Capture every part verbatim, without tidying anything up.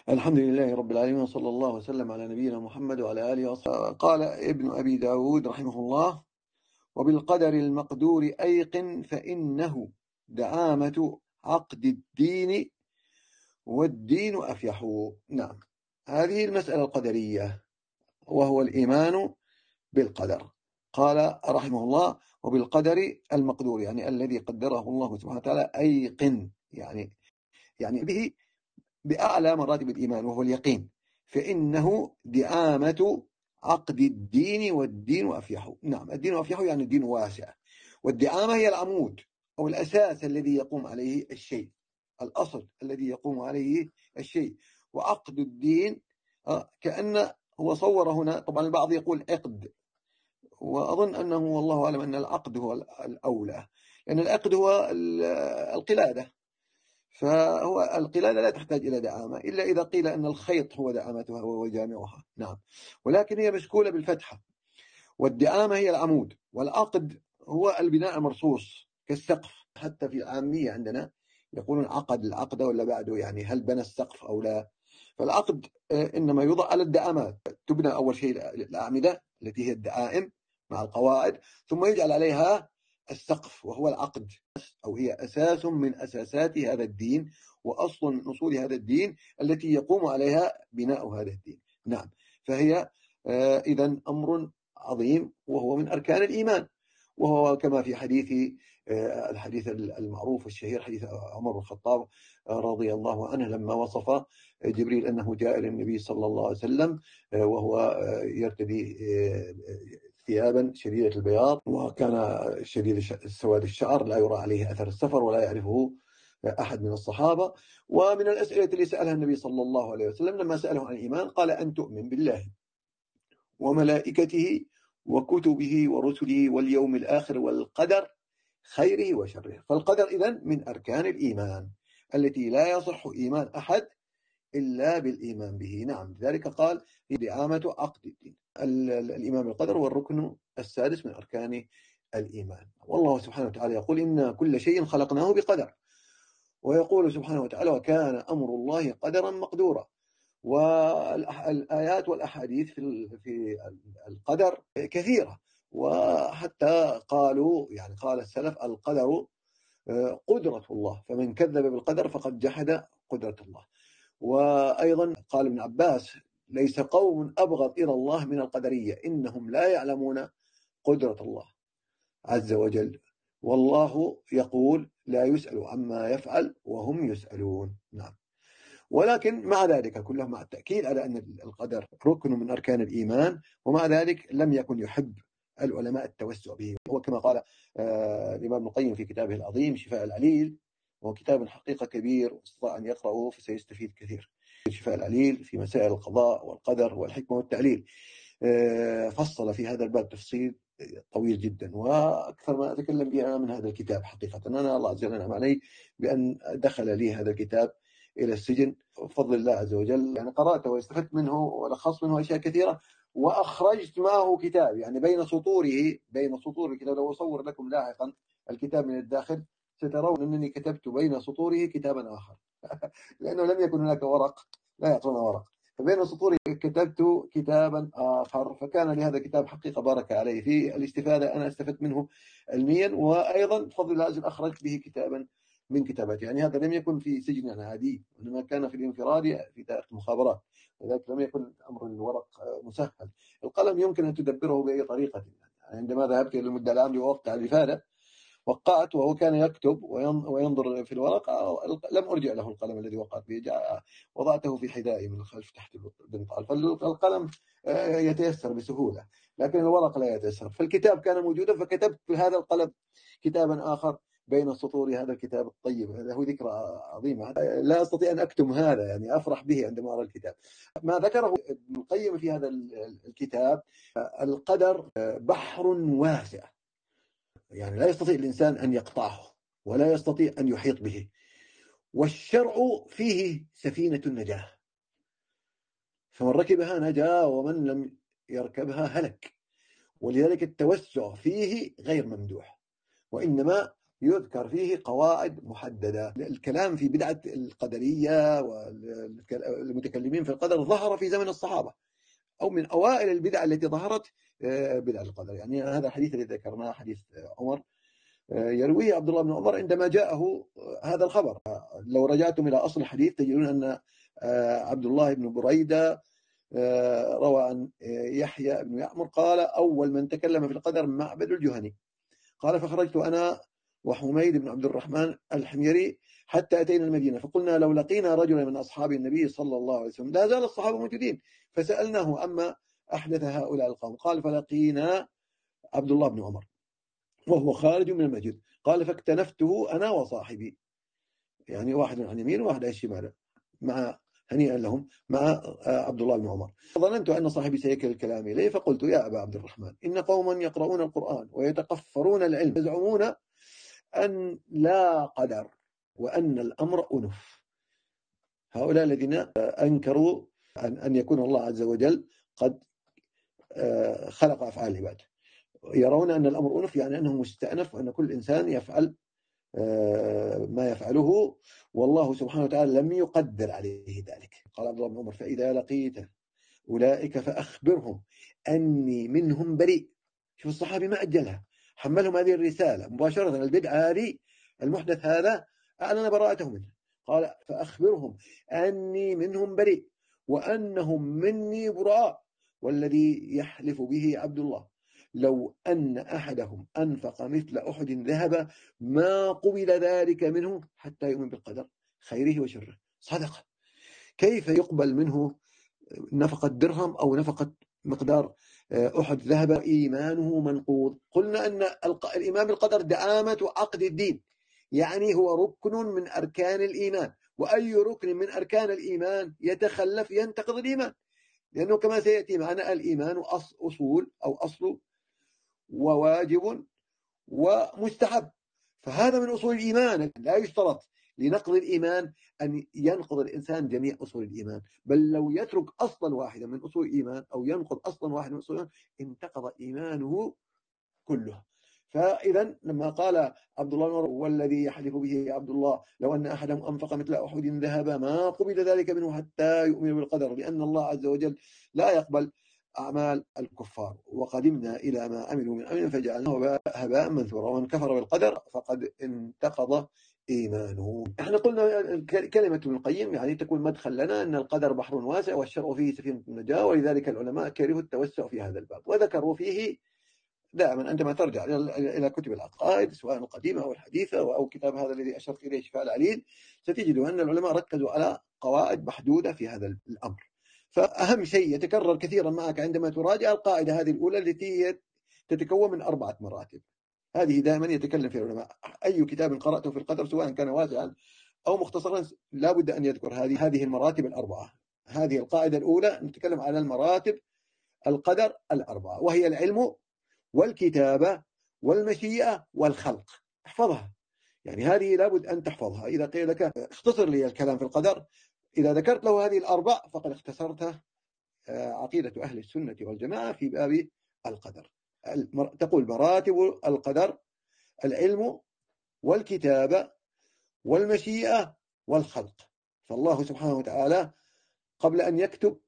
الحمد لله رب العالمين، وصلى الله وسلم على نبينا محمد وعلى آله وصحبه. قال ابن أبي داود رحمه الله: وبالقدر المقدور أيقن فإنه دعامة عقد الدين والدين أفيح. نعم، هذه المسألة القدرية وهو الإيمان بالقدر. قال رحمه الله: وبالقدر المقدور، يعني الذي قدره الله سبحانه وتعالى، أيقن يعني يعني به بأعلى مراتب الإيمان وهو اليقين، فإنه دعامة عقد الدين والدين أفيح. نعم، الدين أفيح يعني الدين واسع، والدعامة هي العمود أو الأساس الذي يقوم عليه الشيء، الأصل الذي يقوم عليه الشيء. وعقد الدين كأن هو صور هنا، طبعا البعض يقول عقد، وأظن أنه والله أعلم أن العقد هو الأولى، لأن العقد هو القلادة، فهو القلادة لا تحتاج إلى دعامة إلا إذا قيل أن الخيط هو دعامتها وجامعها. نعم، ولكن هي مشكولة بالفتحة. والدعامة هي العمود، والعقد هو البناء المرصوص كالسقف. حتى في العامية عندنا يقولون عقد العقد ولا بعده، يعني هل بنى السقف أو لا. فالعقد إنما يوضع على الدعامات، تبنى أول شيء الأعمدة التي هي الدعائم مع القواعد، ثم يجعل عليها السقف وهو العقد، أو هي أساس من أساسات هذا الدين وأصل من أصول هذا الدين التي يقوم عليها بناء هذا الدين. نعم، فهي إذن أمر عظيم وهو من أركان الإيمان، وهو كما في حديث الحديث المعروف الشهير، حديث عمر بن الخطاب رضي الله عنه لما وصف جبريل أنه جاء إلى النبي صلى الله عليه وسلم وهو يرتدي ثيابا شديدة البياض، وكان شديد سواد الشعر، لا يرى عليه أثر السفر ولا يعرفه أحد من الصحابة. ومن الأسئلة التي سألها النبي صلى الله عليه وسلم لما سأله عن الإيمان قال: أن تؤمن بالله وملائكته وكتبه ورسله واليوم الآخر والقدر خيره وشره. فالقدر إذن من أركان الإيمان التي لا يصح إيمان أحد إلا بالإيمان به. نعم، لذلك قال: دعامة عقد الدين. الإيمان بالقدر هو الركن السادس من أركان الإيمان. والله سبحانه وتعالى يقول: إن كل شيء خلقناه بقدر. ويقول سبحانه وتعالى: وكان أمر الله قدرا مقدورا. والآيات والأحاديث في القدر كثيرة، وحتى قالوا يعني قال السلف: القدر قدرة الله، فمن كذب بالقدر فقد جحد قدرة الله. وأيضا قال ابن عباس: ليس قوم أبغض إلى الله من القدرية، إنهم لا يعلمون قدرة الله عز وجل، والله يقول: لا يسأل عما يفعل وهم يسألون. نعم، ولكن مع ذلك كله، مع التأكيد على أن القدر ركن من أركان الإيمان، ومع ذلك لم يكن يحب العلماء التوسع به. هو كما قال آه الإمام ابن القيم في كتابه العظيم شفاء العليل، وهو كتاب حقيقة كبير، واستطاع أن يقرأه فسيستفيد كثير. شفاء العليل في مسائل القضاء والقدر والحكمة والتعليل، آه فصل في هذا الباب تفصيل طويل جدا، وأكثر ما أتكلم به أنا من هذا الكتاب. حقيقة أنا الله عز وجل أنعم علي بأن دخل لي هذا الكتاب إلى السجن بفضل الله عز وجل، يعني قرأته واستفدت منه ولخصت منه أشياء كثيرة، وأخرجت معه كتاب، يعني بين سطوره بين سطور الكتاب. لو أصور لكم لاحقا الكتاب من الداخل سترون أنني كتبت بين سطوره كتابا آخر لأنه لم يكن هناك ورق، لا يعطونا ورق، فبين سطوره كتبت كتابا آخر. فكان لهذا الكتاب حقيقة بارك عليه في الاستفادة، أنا استفدت منه علميا، وأيضا بفضل الله عز وجل أخرجت به كتابا من كتاباتي. يعني هذا لم يكن في سجن عادي، وإنما كان في الانفراد في دائرة المخابرات، لذلك لم يكن أمر الورق مسهل. القلم يمكن أن تدبره بأي طريقة. يعني عندما ذهبت إلى المدة العام ووقت على الإفادة وقعت، وهو كان يكتب وينظر في الورق، لم أرجع له القلم الذي وقعت به، وضعته في حذائي من الخلف تحت البنطال. فالقلم يتيسر بسهولة، لكن الورق لا يتيسر. فالكتاب كان موجودا، فكتبت بهذا القلم كتابا آخر بين السطور هذا الكتاب الطيب. له ذكرى عظيمة، لا أستطيع أن أكتم هذا، يعني أفرح به عندما أرى الكتاب. ما ذكره ابن القيم في هذا الكتاب: القدر بحر واسع، يعني لا يستطيع الإنسان أن يقطعه ولا يستطيع أن يحيط به، والشرع فيه سفينة النجاة، فمن ركبها نجا ومن لم يركبها هلك. ولذلك التوسع فيه غير ممدوح، وإنما يذكر فيه قواعد محددة. الكلام في بدعة القدرية والمتكلمين في القدر ظهر في زمن الصحابة، أو من أوائل البدع التي ظهرت بدع القدر. يعني هذا الحديث الذي ذكرناه حديث عمر يرويه عبد الله بن عمر عندما جاءه هذا الخبر. لو رجعتم إلى أصل الحديث تجدون أن عبد الله بن بريدة روى عن يحيى بن يعمر قال: أول من تكلم في القدر معبد الجهني. قال: فخرجت أنا وحميد بن عبد الرحمن الحميري حتى أتينا المدينة، فقلنا لو لقينا رجلا من أصحاب النبي صلى الله عليه وسلم. لا زال الصحابة موجودين، فسألناه أما أحدث هؤلاء القوم. قال: فلقينا عبد الله بن عمر وهو خارج من المسجد. قال: فاكتنفته أنا وصاحبي، يعني واحد عن يمين وواحد عن الشمال، مع هنيئا لهم مع عبد الله بن عمر. ظننت أن صاحبي سيكل الكلام إليه، فقلت: يا أبا عبد الرحمن، إن قوما يقرؤون القرآن ويتقفرون العلم يزعمون أن لا قدر وأن الأمر أنف. هؤلاء الذين أنكروا أن يكون الله عز وجل قد خلق أفعال العباد، يرون أن الأمر أنف، يعني أنه مستأنف وأن كل إنسان يفعل ما يفعله، والله سبحانه وتعالى لم يقدر عليه ذلك. قال عبد الله بن عمر: فإذا لقيت أولئك فأخبرهم أني منهم بريء. شوف الصحابي ما أجلها، حملهم هذه الرسالة مباشرة. البدعة هذه، المحدث هذا، أعلن براءته منه. قال: فأخبرهم أني منهم بريء وأنهم مني براء، والذي يحلف به عبد الله لو أن أحدهم أنفق مثل أحد ذهب ما قبل ذلك منه حتى يؤمن بالقدر خيره وشره. صدق. كيف يقبل منه نفقة درهم أو نفقة مقدار أحد ذهب؟ إيمانه منقوض. قلنا أن الإيمان بالقدر دعامة عقد الدين، يعني هو ركن من أركان الإيمان، وأي ركن من أركان الإيمان يتخلف ينتقض الإيمان، لأنه كما سيأتي معنا الإيمان أصول أو أصل وواجب ومستحب، فهذا من أصول الإيمان. لا يشترط لنقض الإيمان أن ينقض الإنسان جميع أصول الإيمان، بل لو يترك أصلا واحدا من أصول الإيمان أو ينقض أصلا واحدا من أصول الإيمان انتقض إيمانه كله. فإذا لما قال عبد الله والذي يحلف به عبد الله لو أن أحدهم أنفق مثل أحد ذهب ما قبل ذلك منه حتى يؤمن بالقدر، لأن الله عز وجل لا يقبل أعمال الكفار. وقدمنا إلى ما عملوا من عمل فجعلناه هباء منثورا، ومن كفر بالقدر فقد انتقض إيمانه. احنا قلنا كلمة ابن القيم يعني تكون مدخل لنا أن القدر بحر واسع والشرع فيه سفينة النجاة، ولذلك العلماء كرهوا التوسع في هذا الباب، وذكروا فيه دائما عندما ترجع إلى كتب العقائد سواء القديمة أو الحديثة أو كتاب هذا الذي أشرت إليه شفاء العليل، ستجد أن العلماء ركزوا على قواعد محدودة في هذا الأمر. فأهم شيء يتكرر كثيرا معك عندما تراجع القاعدة هذه الأولى التي تتكون من أربعة مراتب. هذه دائما يتكلم فيها العلماء. أي كتاب قرأته في القدر سواء كان واسعا أو مختصرا لا بد أن يذكر هذه هذه المراتب الأربعة. هذه القاعدة الأولى نتكلم على المراتب القدر الأربعة، وهي العلم والكتابة والمشيئة والخلق. احفظها، يعني هذه لابد أن تحفظها. إذا قيل لك اختصر لي الكلام في القدر، إذا ذكرت له هذه الأربع فقد اختصرت عقيدة أهل السنة والجماعة في باب القدر. تقول مراتب القدر: العلم والكتابة والمشيئة والخلق. فالله سبحانه وتعالى قبل أن يكتب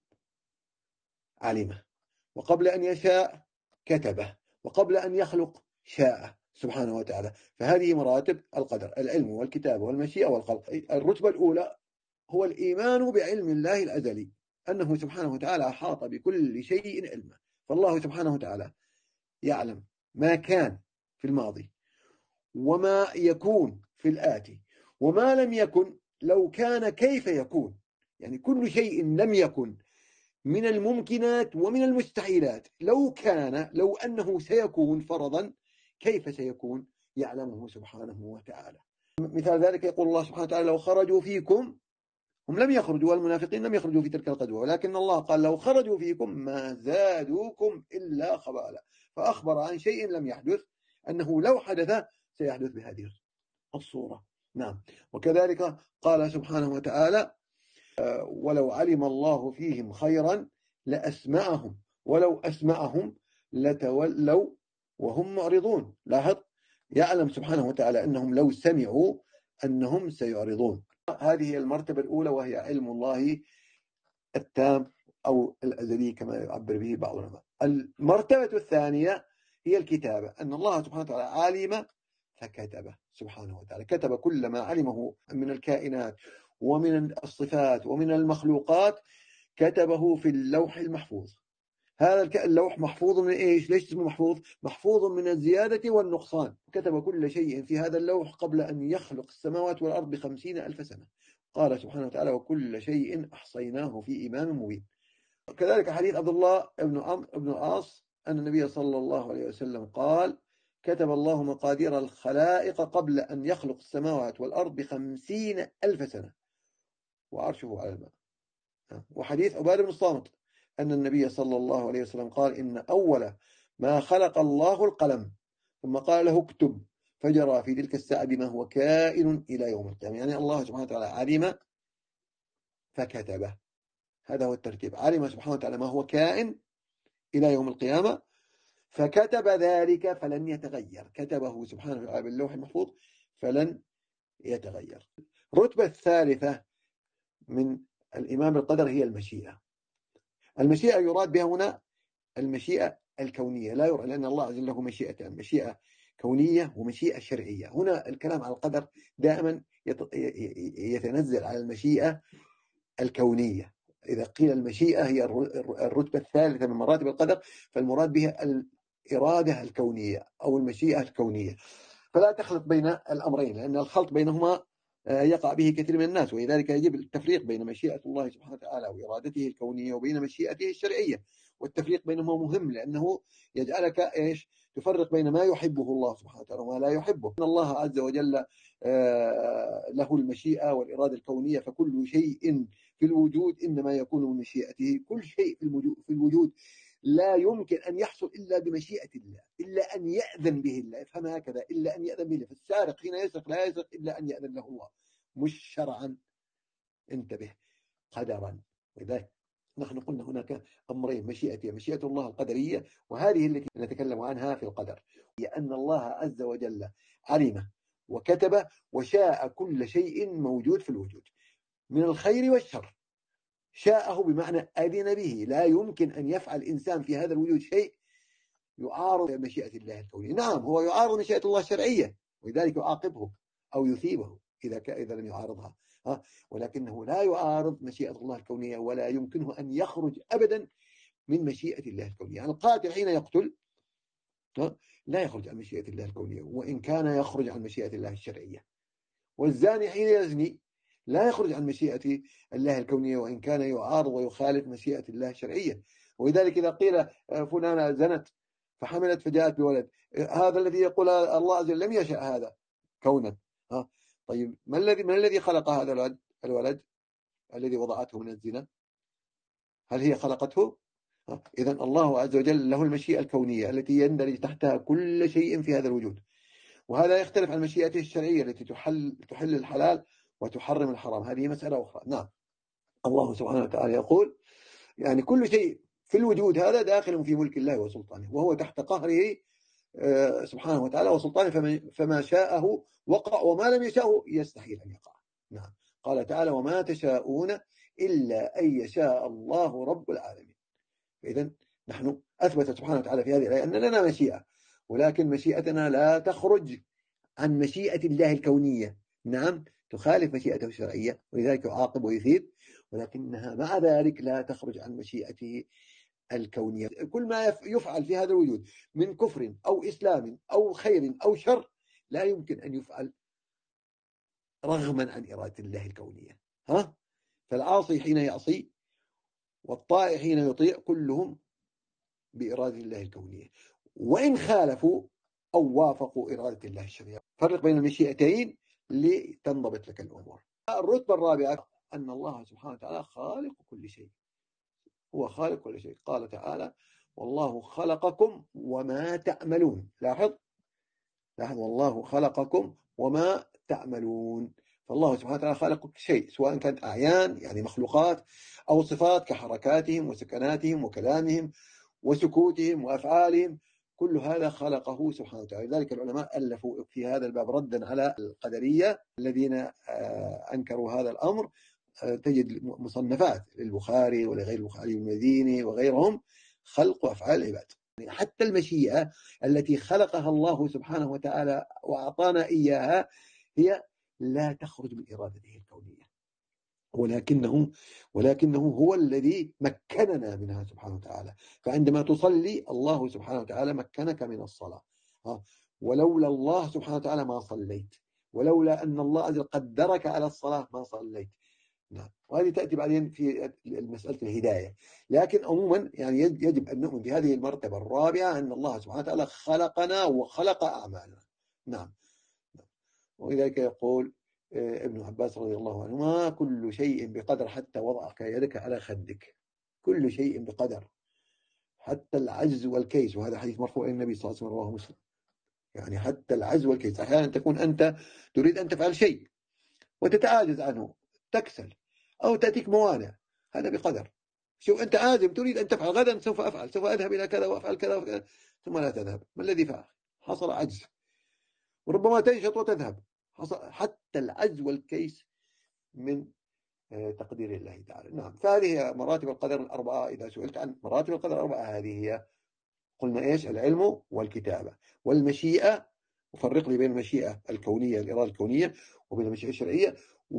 علمه، وقبل أن يشاء كتبه، وقبل أن يخلق شاء سبحانه وتعالى. فهذه مراتب القدر: العلم والكتابة والمشيئة والخلق. الرتبة الأولى هو الإيمان بعلم الله الأزلي، أنه سبحانه وتعالى أحاط بكل شيء علما. فالله سبحانه وتعالى يعلم ما كان في الماضي وما يكون في الآتي وما لم يكن لو كان كيف يكون، يعني كل شيء لم يكن من الممكنات ومن المستحيلات لو كان، لو أنه سيكون فرضا كيف سيكون يعلمه سبحانه وتعالى. مثال ذلك يقول الله سبحانه وتعالى: لو خرجوا فيكم، هم لم يخرجوا والمنافقين لم يخرجوا في تلك الغزوة، ولكن الله قال: لو خرجوا فيكم ما زادوكم إلا خبالا. فأخبر عن شيء لم يحدث أنه لو حدث سيحدث بهذه الصورة. نعم. وكذلك قال سبحانه وتعالى: ولو علم الله فيهم خيرا لأسمعهم ولو أسمعهم لتولوا وهم معرضون. لاحظ يعلم سبحانه وتعالى أنهم لو سمعوا أنهم سيعرضون. هذه المرتبة الأولى، وهي علم الله التام أو الأزلي كما يعبر به بعض العلماء. المرتبة الثانية هي الكتابة، أن الله سبحانه وتعالى عالم فكتبه سبحانه وتعالى، كتب كل ما علمه من الكائنات ومن الصفات ومن المخلوقات، كتبه في اللوح المحفوظ. هذا اللوح محفوظ من إيش؟ ليش اسمه محفوظ؟ محفوظ من الزيادة والنقصان. كتب كل شيء في هذا اللوح قبل أن يخلق السماوات والأرض بخمسين ألف سنة. قال سبحانه وتعالى: وكل شيء أحصيناه في إمام مبين. كذلك حديث عبد الله بن عمرو بن العاص أن النبي صلى الله عليه وسلم قال: كتب الله مقادير الخلائق قبل أن يخلق السماوات والأرض بخمسين ألف سنة وعرشه على الماء. وحديث عبادة بن الصامت أن النبي صلى الله عليه وسلم قال: إن أول ما خلق الله القلم، ثم قال له اكتب، فجرى في تلك الساعة بما هو كائن إلى يوم القيامة. يعني الله سبحانه وتعالى علم فكتبه، هذا هو الترتيب. علم سبحانه وتعالى ما هو كائن إلى يوم القيامة فكتب ذلك فلن يتغير، كتبه سبحانه وتعالى باللوح المحفوظ فلن يتغير. الرتبة الثالثة من الإيمان بالقدر هي المشيئة. المشيئة يراد بها هنا المشيئة الكونية، لا يرى، لأن الله عز وجل له مشيئتان: مشيئة كونية ومشيئة شرعية. هنا الكلام على القدر دائما يتنزل على المشيئة الكونية. إذا قيل المشيئة هي الرتبة الثالثة من مراتب القدر، فالمراد بها الإرادة الكونية أو المشيئة الكونية. فلا تخلط بين الأمرين، لأن الخلط بينهما يقع به كثير من الناس، ولذلك يجب التفريق بين مشيئة الله سبحانه وتعالى وإرادته الكونية وبين مشيئته الشرعية. والتفريق بينهما مهم، لأنه يجعلك إيش؟ تفرق بين ما يحبه الله سبحانه وتعالى وما لا يحبه. إن الله عز وجل له المشيئة والإرادة الكونية، فكل شيء في الوجود إنما يكون من مشيئته. كل شيء في الوجود لا يمكن أن يحصل إلا بمشيئة الله، إلا أن يأذن به الله. افهم هكذا: إلا أن يأذن به الله. فالسارق حين يسرق لا يسرق إلا أن يأذن له الله، مش شرعا، انتبه، قدرا. لذلك نحن قلنا هناك أمرين: مشيئة مشيئة الله القدرية، وهذه التي نتكلم عنها في القدر، هي أن الله عز وجل علم وكتب وشاء كل شيء موجود في الوجود من الخير والشر. شاءه بمعنى أذن به. لا يمكن أن يفعل إنسان في هذا الوجود شيء يعارض مشيئة الله الكونية. نعم، هو يعارض مشيئة الله الشرعية، ولذلك يعاقبه أو يثيبه إذا إذا لم يعارضها، ولكنه لا يعارض مشيئة الله الكونية، ولا يمكنه أن يخرج أبدا من مشيئة الله الكونية. يعني القاتل حين يقتل لا يخرج عن مشيئة الله الكونية، وإن كان يخرج عن مشيئة الله الشرعية. والزاني حين يزني لا يخرج عن مشيئة الله الكونية، وإن كان يعارض ويخالف مشيئة الله الشرعية. ولذلك إذا قيل فلانة زنت فحملت فجاءت بولد، هذا الذي يقول الله عز وجل لم يشاء هذا كونا. ها طيب، ما الذي من الذي خلق هذا الولد الولد الذي وضعته من الزنا؟ هل هي خلقته؟ إذا الله عز وجل له المشيئة الكونية التي يندرج تحتها كل شيء في هذا الوجود، وهذا يختلف عن مشيئته الشرعية التي تحل تحل الحلال وتحرم الحرام. هذه مسألة أخرى. نعم، الله سبحانه وتعالى يقول يعني كل شيء في الوجود هذا داخل في ملك الله وسلطانه، وهو تحت قهره سبحانه وتعالى وسلطانه، فما شاءه وقع وما لم يشاءه يستحيل أن يقع. نعم، قال تعالى: وما تشاءون إلا أن يشاء الله رب العالمين. إذن نحن أثبت سبحانه وتعالى في هذه الآية أن لنا مشيئة، ولكن مشيئتنا لا تخرج عن مشيئة الله الكونية. نعم، تخالف مشيئته الشرعية، ولذلك يعاقب ويثيب، ولكنها مع ذلك لا تخرج عن مشيئته الكونية. كل ما يفعل في هذا الوجود من كفر أو إسلام أو خير أو شر لا يمكن أن يفعل رغما عن إرادة الله الكونية. ها؟ فالعاصي حين يعصي والطائع حين يطيع كلهم بإرادة الله الكونية، وإن خالفوا أو وافقوا إرادة الله الشرعية. فرق بين المشيئتين لتنضبط لك الأمور. الرتبة الرابعة أن الله سبحانه وتعالى خالق كل شيء، هو خالق كل شيء. قال تعالى: والله خلقكم وما تعملون. لاحظ لاحظ والله خلقكم وما تعملون. فالله سبحانه وتعالى خالق كل شيء، سواء كانت أعيان يعني مخلوقات أو صفات كحركاتهم وسكناتهم وكلامهم وسكوتهم وأفعالهم، كل هذا خلقه سبحانه وتعالى. لذلك العلماء ألفوا في هذا الباب ردا على القدرية الذين أنكروا هذا الأمر. تجد مصنفات للبخاري ولغير البخاري المديني وغيرهم خلق أفعال العباد. حتى المشيئة التي خلقها الله سبحانه وتعالى وأعطانا إياها هي لا تخرج من إرادته الكونية، ولكنه ولكنه هو الذي مكننا منها سبحانه وتعالى. فعندما تصلي الله سبحانه وتعالى مكنك من الصلاة، ولولا الله سبحانه وتعالى ما صليت، ولولا أن الله عز وجل قدرك على الصلاة ما صليت. نعم، وهذه تأتي بعدين في مسألة الهداية. لكن عموما يعني يجب أن نؤمن بهذه المرتبة الرابعة، أن الله سبحانه وتعالى خلقنا وخلق أعمالنا. نعم. ولذلك يقول ابن عباس رضي الله عنهما: كل شيء بقدر حتى وضعك يدك على خدك. كل شيء بقدر حتى العجز والكيس. وهذا حديث مرفوع إلى النبي صلى الله عليه وسلم رواه مسلم. يعني حتى العجز والكيس، أحيانا تكون أنت تريد أن تفعل شيء وتتعاجز عنه، تكسل أو تأتيك موانع، هذا بقدر. شوف أنت عازم تريد أن تفعل غدا، سوف أفعل، سوف أذهب إلى كذا وأفعل كذا وكذا، ثم لا تذهب. ما الذي فعل؟ حصل عجز. وربما تنشط وتذهب. حصل حتى العجز والكيس من تقدير الله تعالى. نعم. فهذه مراتب القدر الأربعة. إذا سئلت عن مراتب القدر الأربعة هذه هي، قلنا إيش؟ العلم والكتابة والمشيئة. وفرق لي بين المشيئة الكونية الإرادة الكونية وبين المشيئة الشرعية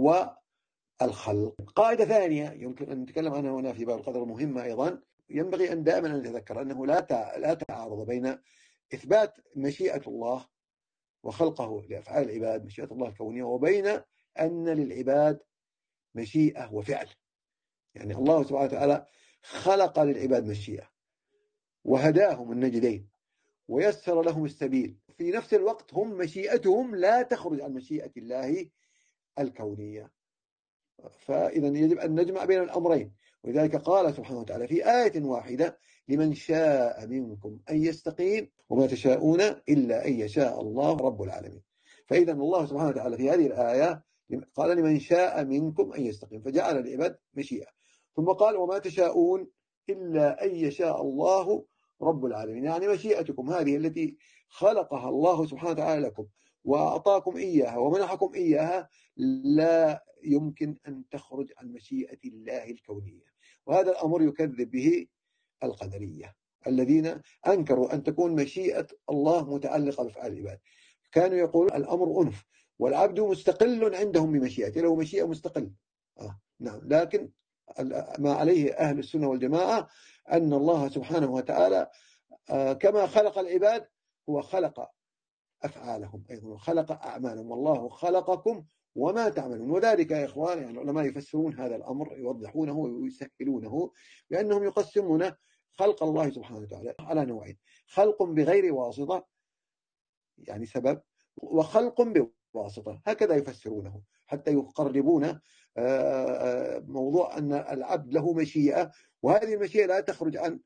والخلق. قاعدة ثانية يمكن أن نتكلم عنها هنا في باب القدر مهمة أيضا، ينبغي أن دائما أن نتذكر أنه لا لا تعارض بين إثبات مشيئة الله وخلقه لأفعال العباد، مشيئة الله الكونية، وبين أن للعباد مشيئة وفعل. يعني الله سبحانه وتعالى خلق للعباد مشيئة وهداهم النجدين ويسر لهم السبيل، في نفس الوقت هم مشيئتهم لا تخرج عن مشيئة الله الكونية. فإذا يجب أن نجمع بين الأمرين. ولذلك قال سبحانه وتعالى في آية واحدة: لمن شاء منكم أن يستقيم وما تشاءون إلا أن يشاء الله رب العالمين. فإذا الله سبحانه وتعالى في هذه الآية قال: لمن شاء منكم أن يستقيم، فجعل العباد مشيئة. ثم قال: وما تشاءون إلا أن يشاء الله رب العالمين. يعني مشيئتكم هذه التي خلقها الله سبحانه وتعالى لكم وأعطاكم إياها ومنحكم إياها لا يمكن أن تخرج عن مشيئة الله الكونية. وهذا الأمر يكذب به القدرية الذين أنكروا أن تكون مشيئة الله متعلقة بأفعال العباد. كانوا يقولون الأمر أنف والعبد مستقل عندهم بمشيئته، له مشيئة مستقل. آه نعم. لكن ما عليه أهل السنة والجماعة أن الله سبحانه وتعالى آه كما خلق العباد هو خلق أفعالهم أيضا، خلق أعمالهم. والله خلقكم وما تعملون. وذلك يا إخوان يعني العلماء يفسرون هذا الأمر، يوضحونه ويسهلونه بأنهم يقسمون خلق الله سبحانه وتعالى على نوعين: خلق بغير واسطة يعني سبب، وخلق بواسطة. هكذا يفسرونه حتى يقربون موضوع أن العبد له مشيئة، وهذه المشيئة لا تخرج عن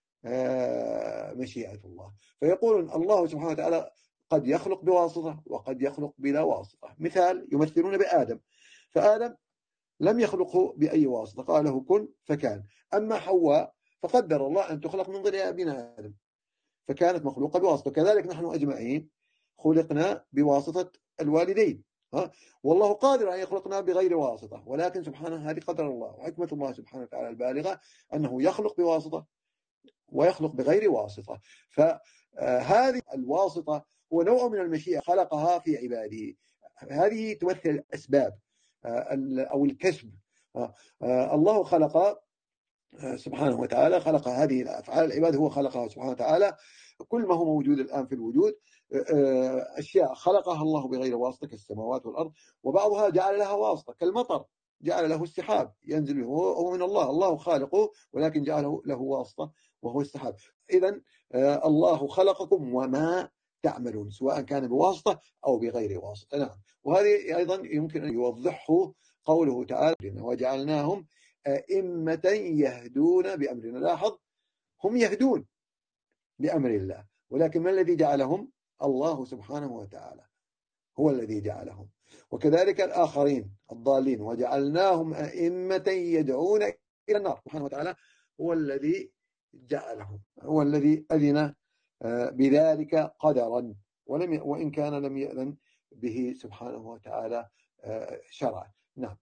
مشيئة الله. فيقولون الله سبحانه وتعالى قد يخلق بواسطة وقد يخلق بلا واسطة. مثال يمثلون بآدم، فآدم لم يخلقه بأي واسطة، قال له كن فكان. أما حواء فقدر الله أن تخلق من ضمن أبينا آدم فكانت مخلوقة بواسطة. كذلك نحن أجمعين خلقنا بواسطة الوالدين، ها؟ والله قادر أن يخلقنا بغير واسطة، ولكن سبحانه هذه قدر الله وحكمة الله سبحانه وتعالى البالغة أنه يخلق بواسطة ويخلق بغير واسطة. فهذه الواسطة هو نوع من المشيئة خلقها في عباده. هذه تمثل الأسباب أو الكسب. الله خلق سبحانه وتعالى خلق هذه الأفعال العباد، هو خلقها سبحانه وتعالى. كل ما هو موجود الآن في الوجود أشياء خلقها الله بغير واسطة كالسماوات والأرض، وبعضها جعل لها واسطة كالمطر، جعل له السحاب ينزل هو من الله، الله خالقه ولكن جعله له واسطة وهو السحاب. إذن الله خلقكم وما تعملون سواء كان بواسطة أو بغير واسطة. نعم. وهذه أيضا يمكن أن يوضحه قوله تعالى: وجعلناهم أئمة يهدون بأمرنا. لاحظ هم يهدون بأمر الله، ولكن ما الذي جعلهم؟ الله سبحانه وتعالى هو الذي جعلهم. وكذلك الآخرين الضالين: وجعلناهم أئمة يدعون إلى النار. سبحانه وتعالى هو الذي جعلهم، هو الذي أذن بذلك قدرا، ولم وإن كان لم يأذن به سبحانه وتعالى شرعا. نعم.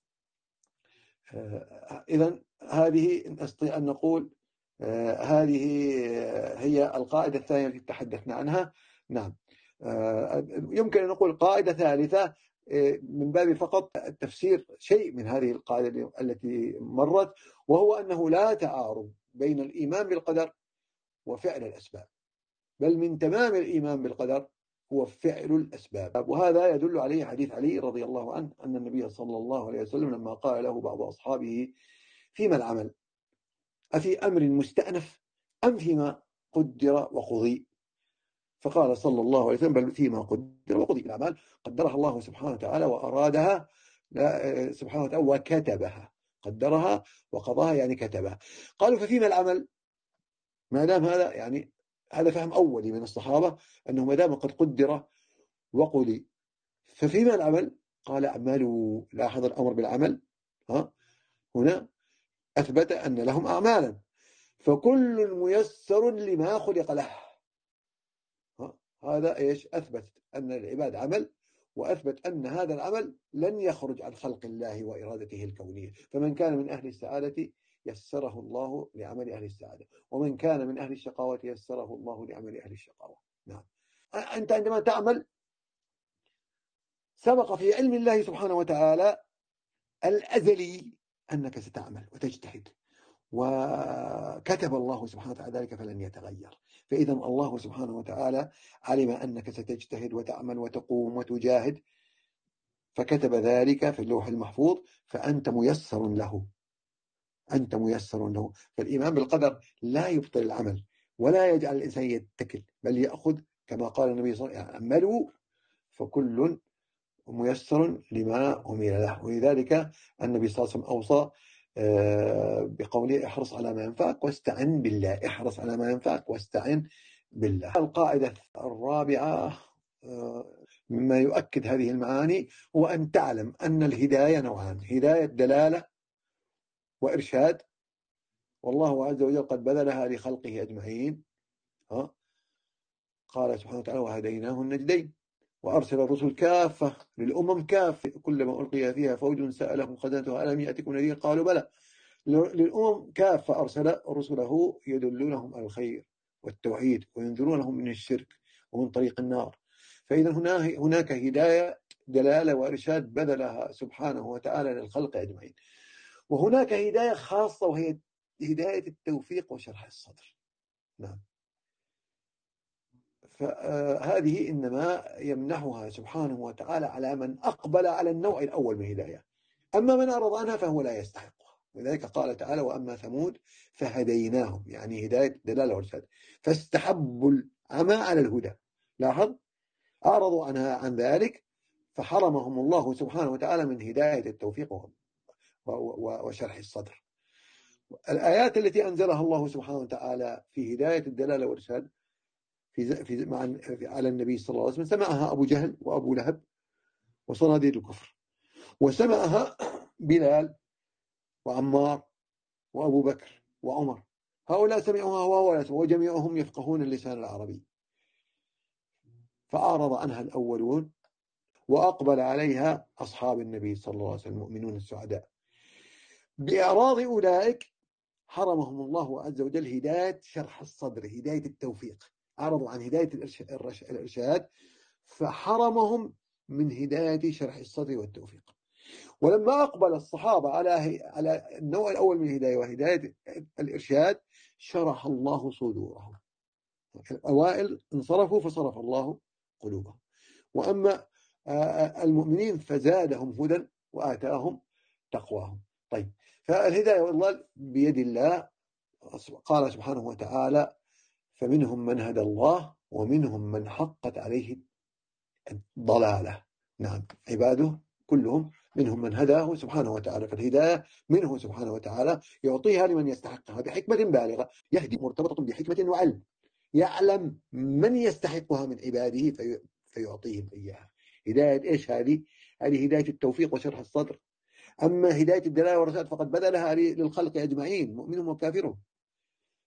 إذن هذه نستطيع أن نقول هذه هي القاعدة الثانية التي تحدثنا عنها. نعم. يمكن أن نقول قاعدة ثالثة من باب فقط التفسير شيء من هذه القاعدة التي مرت، وهو أنه لا تعارض بين الإيمان بالقدر وفعل الأسباب، بل من تمام الإيمان بالقدر هو فعل الأسباب. وهذا يدل عليه حديث علي رضي الله عنه أن النبي صلى الله عليه وسلم لما قال له بعض أصحابه فيما العمل، أفي أمر مستأنف أم فيما قدر وقضي؟ فقال صلى الله عليه وسلم بل فيما قدر وقضي. الأعمال قدرها الله سبحانه وتعالى وأرادها سبحانه وتعالى وكتبها، قدرها وقضاها يعني كتبها. قالوا ففيما العمل؟ ما دام هذا يعني هذا فهم أولي من الصحابة أنه ما دام قد قدر وقضي ففيما العمل؟ قال اعملوا. لاحظ الأمر بالعمل ها هنا أثبت أن لهم أعمالا، فكل ميسر لما خلق له. هذا إيش؟ أثبت أن العباد عمل، وأثبت أن هذا العمل لن يخرج عن خلق الله وإرادته الكونية. فمن كان من أهل السعادة يسره الله لعمل أهل السعادة، ومن كان من أهل الشقاوة يسره الله لعمل أهل الشقاوة. نعم. أنت عندما تعمل سبق في علم الله سبحانه وتعالى الأزلي أنك ستعمل وتجتهد، وكتب الله سبحانه وتعالى ذلك فلن يتغير. فإذا الله سبحانه وتعالى علم أنك ستجتهد وتعمل وتقوم وتجاهد، فكتب ذلك في اللوح المحفوظ، فأنت ميسر له، أنت ميسر له. فالإيمان بالقدر لا يبطل العمل ولا يجعل الإنسان يتكل، بل يأخذ كما قال النبي صلى الله عليه وسلم اعملوا فكل ميسر لما أمر له. ولذلك النبي صلى الله عليه وسلم أوصى بقوله احرص على ما ينفعك واستعن بالله، احرص على ما ينفعك واستعن بالله. القاعدة الرابعة مما يؤكد هذه المعاني هو أن تعلم أن الهداية نوعان: هداية دلالة وإرشاد، والله عز وجل قد بذلها لخلقه أجمعين. ها؟ قال سبحانه وتعالى وهديناه النجدين، وأرسل الرسل كافة للأمم كافة، كلما ألقي فيها فوج سألهم خزنتها ألم يأتكم نذير قالوا بلى. للأمم كافة أرسل رسله يدلونهم على الخير والتوحيد وينذرونهم من الشرك ومن طريق النار. فإذا هناك هداية دلالة وإرشاد بذلها سبحانه وتعالى للخلق أجمعين، وهناك هداية خاصة وهي هداية التوفيق وشرح الصدر. نعم. فهذه إنما يمنحها سبحانه وتعالى على من أقبل على النوع الأول من الهداية، أما من أعرض عنها فهو لا يستحقها. ولذلك قال تعالى وأما ثمود فهديناهم، يعني هداية دلالة وإرشاد، فاستحبوا العمى على الهدى. لاحظ، أعرضوا عنها عن ذلك فحرمهم الله سبحانه وتعالى من هداية التوفيق وشرح الصدر. الآيات التي أنزلها الله سبحانه وتعالى في هداية الدلالة والإرشاد في في مع على النبي صلى الله عليه وسلم سمعها أبو جهل وأبو لهب وصناديد الكفر، وسمعها بلال وعمار وأبو بكر وعمر، هؤلاء سمعوها وهو وجميعهم يفقهون اللسان العربي، فأعرض عنها الأولون وأقبل عليها أصحاب النبي صلى الله عليه وسلم المؤمنون السعداء. بإعراض أولئك حرمهم الله عز وجل هداية شرح الصدر، هداية التوفيق، أعرضوا عن هداية الإرشاد فحرمهم من هداية شرح الصدر والتوفيق. ولما أقبل الصحابة على على النوع الأول من الهداية وهداية الإرشاد شرح الله صدورهم، الأوائل انصرفوا فصرف الله قلوبهم، وأما المؤمنين فزادهم هدى وآتاهم تقواهم. طيب، فالهداية والله بيد الله. قال سبحانه وتعالى فمنهم من هدى الله ومنهم من حقت عليه الضلالة. نعم، عباده كلهم منهم من هداه سبحانه وتعالى، فالهداية منه سبحانه وتعالى يعطيها لمن يستحقها بحكمة بالغة، يهدي مرتبطة بحكمة وعلم، يعلم من يستحقها من عباده في فيعطيهم إياها. هداية إيش هذه؟ هذه هداية التوفيق وشرح الصدر. أما هداية الدلالة والرشاد فقد بذلها للخلق أجمعين مؤمنهم وكافرهم.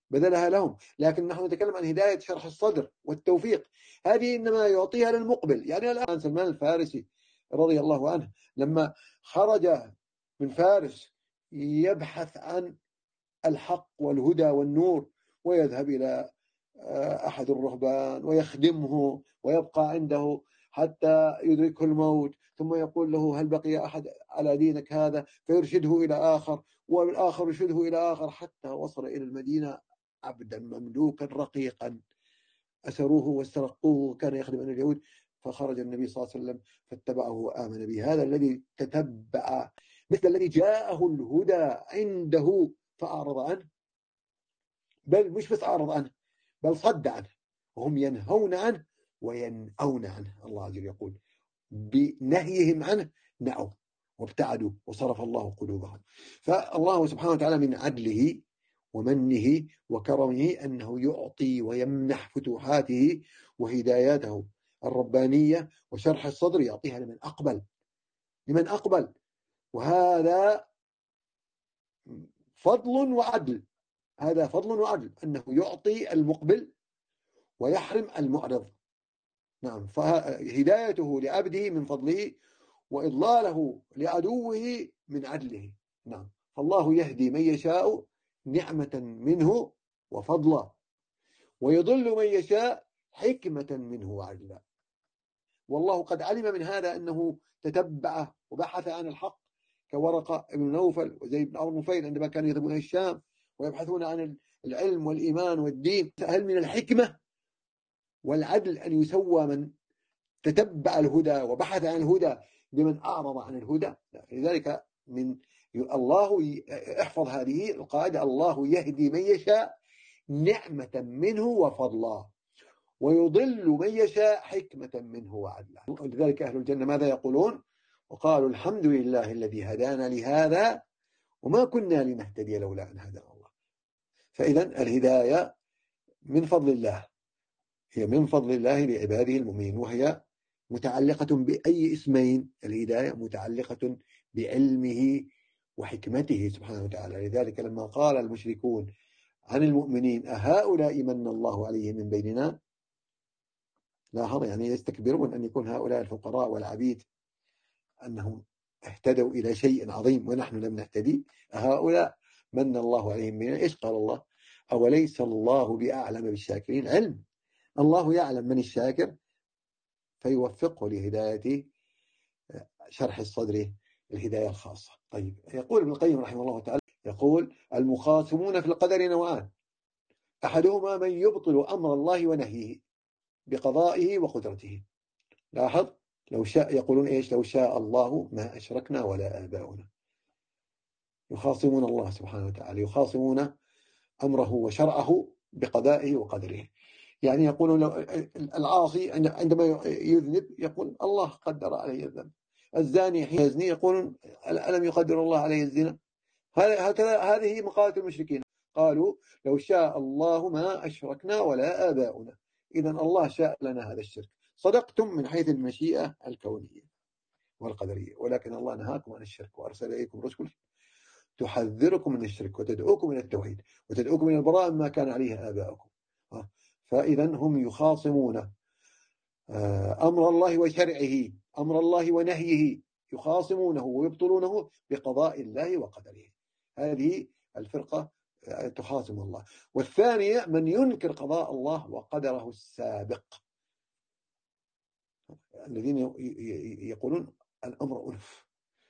بذلها لهم، لكن نحن نتكلم عن هداية شرح الصدر والتوفيق، هذه إنما يعطيها للمقبل. يعني الآن سلمان الفارسي رضي الله عنه لما خرج من فارس يبحث عن الحق والهدى والنور، ويذهب إلى أحد الرهبان ويخدمه ويبقى عنده حتى يدركه الموت، ثم يقول له هل بقي أحد على دينك هذا، فيرشده إلى آخر، والآخر يرشده إلى آخر، حتى وصل إلى المدينة عبدا مملوكا رقيقا أسروه واسترقوه وكان يخدم عن اليهود. فخرج النبي صلى الله عليه وسلم فاتبعه وآمن به. هذا الذي تتبع مثل الذي جاءه الهدى عنده فأعرض عنه، بل مش بس أعرض عنه بل صد عنه، وهم ينهون عنه وينأون عنه. الله عز وجل يقول بنهيهم عنه نأوا وابتعدوا وصرف الله قلوبهم. فالله سبحانه وتعالى من عدله ومنه وكرمه أنه يعطي ويمنح فتوحاته وهداياته الربانية وشرح الصدر يعطيها لمن أقبل لمن أقبل وهذا فضل وعدل. هذا فضل وعدل أنه يعطي المقبل ويحرم المعرض. نعم، فهدايته لعبده من فضله وإضلاله لعدوه من عدله. نعم، فالله يهدي من يشاء نعمة منه وفضلا، ويضل من يشاء حكمة منه وعدلا. والله قد علم من هذا أنه تتبع وبحث عن الحق كورقة بن نوفل وزيد بن عمرو نفيل عندما كانوا يذهبون إلى الشام ويبحثون عن العلم والإيمان والدين. هل من الحكمة والعدل أن يسوى من تتبع الهدى وبحث عن الهدى بمن أعرض عن الهدى؟ لذلك من الله احفظ هذه القاعدة: الله يهدي من يشاء نعمة منه وفضلا، ويضل من يشاء حكمة منه وعدلا. ولذلك أهل الجنة ماذا يقولون؟ وقالوا الحمد لله الذي هدانا لهذا وما كنا لنهتدي لولا أن هدانا الله. فإذا الهداية من فضل الله، هي من فضل الله لعباده المؤمنين، وهي متعلقة بأي اسمين؟ الهداية متعلقة بعلمه وحكمته سبحانه وتعالى. لذلك لما قال المشركون عن المؤمنين أهؤلاء من الله عليهم من بيننا، لاحظ يعني يستكبرون أن يكون هؤلاء الفقراء والعبيد أنهم اهتدوا إلى شيء عظيم ونحن لم نهتدي. أهؤلاء من الله عليهم من إيش؟ قال الله أوليس الله بأعلم بالشاكرين. علم الله يعلم من الشاكر فيوفقه لهداية شرح الصدر الهداية الخاصة. طيب، يقول ابن القيم رحمه الله تعالى، يقول المخاصمون في القدر نوعان: أحدهما من يبطل أمر الله ونهيه بقضائه وقدرته. لاحظ، لو شاء يقولون إيش؟ لو شاء الله ما أشركنا ولا آباؤنا. يخاصمون الله سبحانه وتعالى، يخاصمون أمره وشرعه بقضائه وقدره. يعني يقولون لو العاصي عندما يذنب يقول الله قدر عليه الذنب، الزاني حين يزني يقولون ألم يقدر الله عليه الزنا. هكذا هذه مقالة المشركين، قالوا لو شاء الله ما أشركنا ولا آباؤنا. إذن الله شاء لنا هذا الشرك. صدقتم من حيث المشيئة الكونية والقدرية، ولكن الله نهاكم عن الشرك وأرسل إليكم رسل تحذركم من الشرك وتدعوكم إلى التوحيد وتدعوكم إلى البراءة مما كان عليه آباؤكم. فإذا هم يخاصمون أمر الله وشرعه، أمر الله ونهيه، يخاصمونه ويبطلونه بقضاء الله وقدره. هذه الفرقة تخاصم الله. والثانية من ينكر قضاء الله وقدره السابق، الذين يقولون الأمر أنف،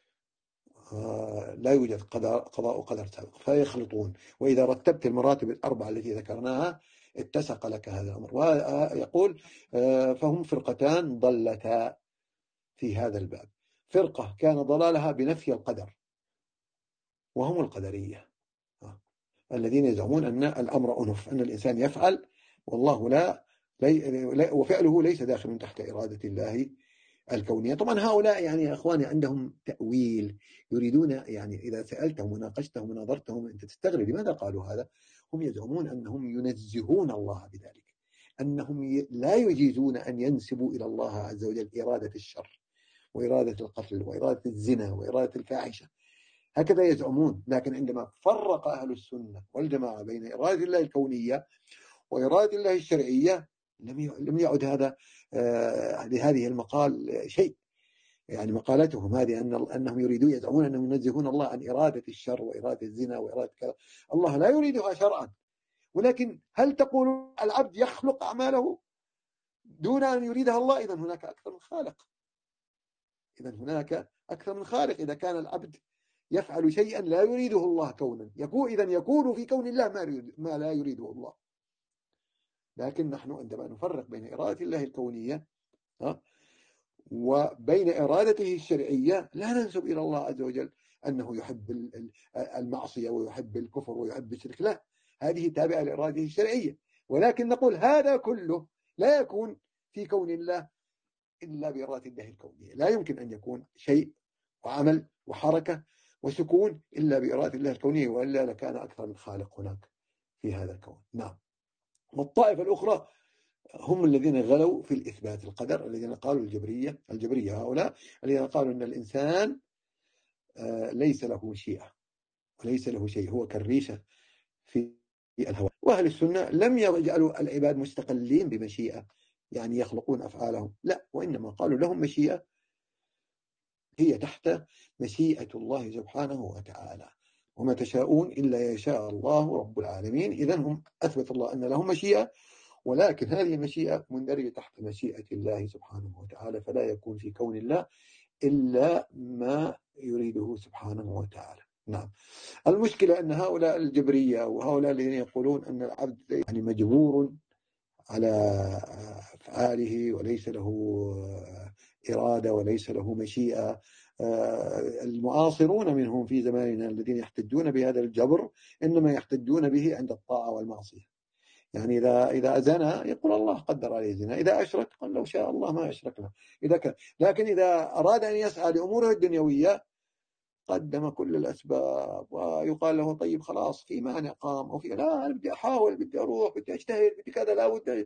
لا يوجد قضاء وقدر سابق، فيخلطون. وإذا رتبت المراتب الأربعة التي ذكرناها اتسق لك هذا الأمر. ويقول فهم فرقتان ضلتا في هذا الباب: فرقة كان ضلالها بنفي القدر وهم القدرية الذين يزعمون أن الأمر أنف، أن الإنسان يفعل والله لا, لا وفعله ليس داخل تحت إرادة الله الكونية. طبعا هؤلاء يعني يا أخواني عندهم تأويل، يريدون يعني إذا سألتهم وناقشتهم ونظرتهم أنت تستغرب لماذا قالوا هذا. هم يزعمون أنهم ينزهون الله بذلك، أنهم لا يجيزون أن ينسبوا إلى الله عز وجل إرادة الشر وإرادة القتل وإرادة الزنا وإرادة الفاحشة. هكذا يزعمون. لكن عندما فرق أهل السنة والجماعة بين إرادة الله الكونية وإرادة الله الشرعية لم يعد هذا لهذه المقال شيء. يعني مقالتهم هذه أن أنهم يريدون يزعمون أنهم ينزهون الله عن إرادة الشر وإرادة الزنا وإرادة كذا. الله لا يريدها شرعا، ولكن هل تقول العبد يخلق أعماله دون أن يريدها الله؟ إذن هناك أكثر من خالق. إذن هناك أكثر من خالق. إذا كان العبد يفعل شيئا لا يريده الله كونا، يكون إذن يكون في كون الله ما, يريد ما لا يريده الله. لكن نحن عندما نفرق بين إرادة الله الكونية وبين إرادته الشرعية لا ننسب إلى الله عز وجل أنه يحب المعصية ويحب الكفر ويحب الشرك، لا، هذه تابعة لإرادته الشرعية. ولكن نقول هذا كله لا يكون في كون الله إلا بإرادة الله الكونية. لا يمكن أن يكون شيء وعمل وحركة وسكون إلا بإرادة الله الكونية، وإلا لكان أكثر من خالق هناك في هذا الكون. نعم. والطائفة الأخرى هم الذين غلوا في الإثبات القدر، الذين قالوا الجبرية الجبرية هؤلاء الذين قالوا أن الإنسان ليس له مشيئة وليس له شيء، هو كالريشة في الهواء. وأهل السنة لم يجعلوا العباد مستقلين بمشيئة، يعني يخلقون أفعالهم، لا، وإنما قالوا لهم مشيئة هي تحت مشيئة الله سبحانه وتعالى، وما تشاءون إلا يشاء الله رب العالمين. إذن هم أثبت الله أن لهم مشيئة، ولكن هذه المشيئة مندرجة تحت مشيئة الله سبحانه وتعالى، فلا يكون في كون الله إلا ما يريده سبحانه وتعالى. نعم. المشكلة أن هؤلاء الجبرية وهؤلاء الذين يقولون أن العبد يعني مجبور على أفعاله وليس له إرادة وليس له مشيئة، المعاصرون منهم في زماننا الذين يحتجون بهذا الجبر إنما يحتجون به عند الطاعة والمعصية. يعني إذا إذا زنى يقول الله قدر عليه زنا، إذا أشرك قال لو شاء الله ما أشركنا، إذا كان. لكن إذا أراد أن يسعى لأموره الدنيوية قدم كل الأسباب، ويقال له طيب خلاص في مانع قام أو في لا، أنا بدي أحاول، بدي أروح، بدي أجتهد، بدي كذا، لا بد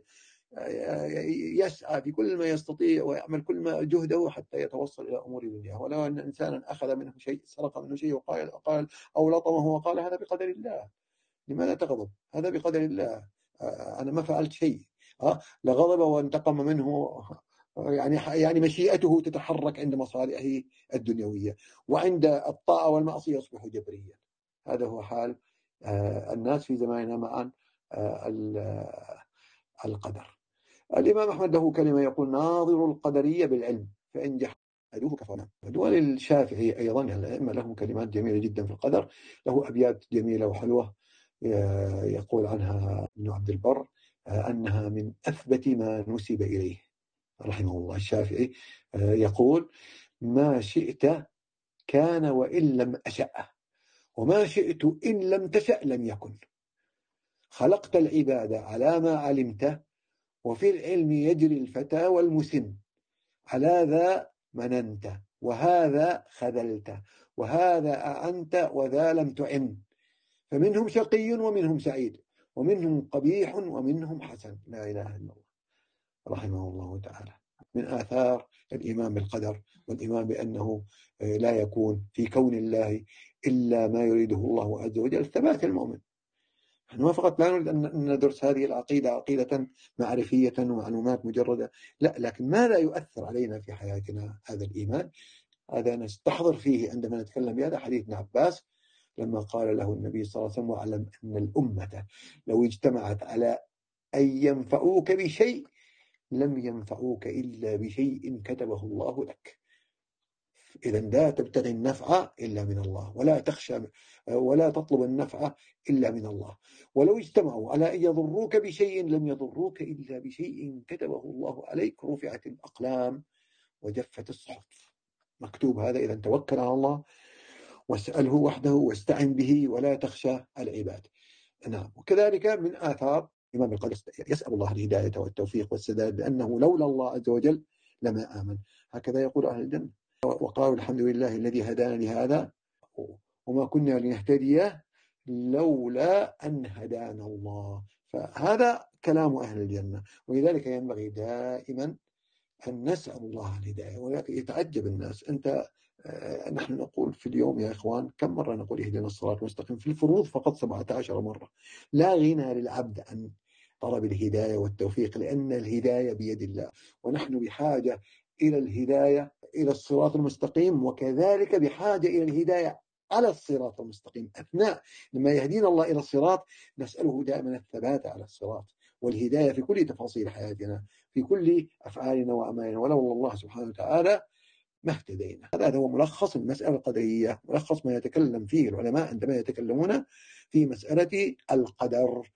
يسعى في كل ما يستطيع ويعمل كل ما جهده حتى يتوصل إلى أمور الدنيا. ولو أن إنسانا أخذ منه شيء، سرق منه شيء وقال قال أو لطمه وقال هذا بقدر الله، لماذا تغضب؟ هذا بقدر الله، أنا ما فعلت شيء. لغضب وانتقم منه، يعني يعني مشيئته تتحرك عند مصالحه الدنيوية، وعند الطاعة والمعصية يصبح جبريا. هذا هو حال الناس في زماننا مع القدر. الإمام أحمد له كلمة يقول ناظر القدرية بالعلم فإن جحدوه كفرنا. وللشافعي أيضا الأئمة لهم كلمات جميلة جدا في القدر، له أبيات جميلة وحلوة يقول عنها ابن عبد البر أنها من أثبت ما نسب إليه رحمه الله. الشافعي يقول ما شئت كان وإن لم أشأ، وما شئت إن لم تشأ لم يكن، خلقت العباد على ما علمت، وفي العلم يجري الفتى والمسن، على ذا مننت وهذا خذلت، وهذا أعنت وذا لم تعن، فمنهم شقي ومنهم سعيد، ومنهم قبيح ومنهم حسن. لا إله إلا الله رحمه الله تعالى. من آثار الإيمان بالقدر والإيمان بأنه لا يكون في كون الله إلا ما يريده الله عز وجل ثبات المؤمن. نحن ما فقط لا نريد أن ندرس هذه العقيدة عقيدة معرفية ومعلومات مجردة، لا، لكن ماذا يؤثر علينا في حياتنا هذا الإيمان؟ هذا نستحضر فيه عندما نتكلم بهذا حديث ابن عباس لما قال له النبي صلى الله عليه وسلم واعلم أن الأمة لو اجتمعت على أن ينفعوك بشيء لم ينفعوك إلا بشيء كتبه الله لك. إذا لا تبتغي النفع إلا من الله، ولا تخشى ولا تطلب النفع إلا من الله. ولو اجتمعوا على أن يضروك بشيء لم يضروك إلا بشيء كتبه الله عليك، رفعت الأقلام وجفت الصحف. مكتوب هذا. إذا توكل على الله واسأله وحده واستعن به ولا تخشى العباد. نعم. وكذلك من آثار الإيمان بالقدر يسأل الله الهداية والتوفيق والسداد، لأنه لولا الله عز وجل لما آمن. هكذا يقول أهل الجنة وقالوا الحمد لله الذي هدانا لهذا وما كنا لنهتدي لولا أن هدانا الله. فهذا كلام أهل الجنة، ولذلك ينبغي دائما أن نسأل الله الهداية. ولكن يتعجب الناس، أنت نحن نقول في اليوم يا إخوان كم مرة نقول اهدنا الصراط المستقيم؟ في الفروض فقط سبعة عشر مرة. لا غنى للعبد عن طلب الهداية والتوفيق، لأن الهداية بيد الله، ونحن بحاجة إلى الهداية إلى الصراط المستقيم، وكذلك بحاجة إلى الهداية على الصراط المستقيم. أثناء لما يهدينا الله إلى الصراط نسأله دائما الثبات على الصراط والهداية في كل تفاصيل حياتنا، في كل أفعالنا وأعمالنا، ولولا الله سبحانه وتعالى ما اهتدينا. هذا هو ملخص المسألة القدرية، ملخص ما يتكلم فيه العلماء عندما يتكلمون في مسألة القدر.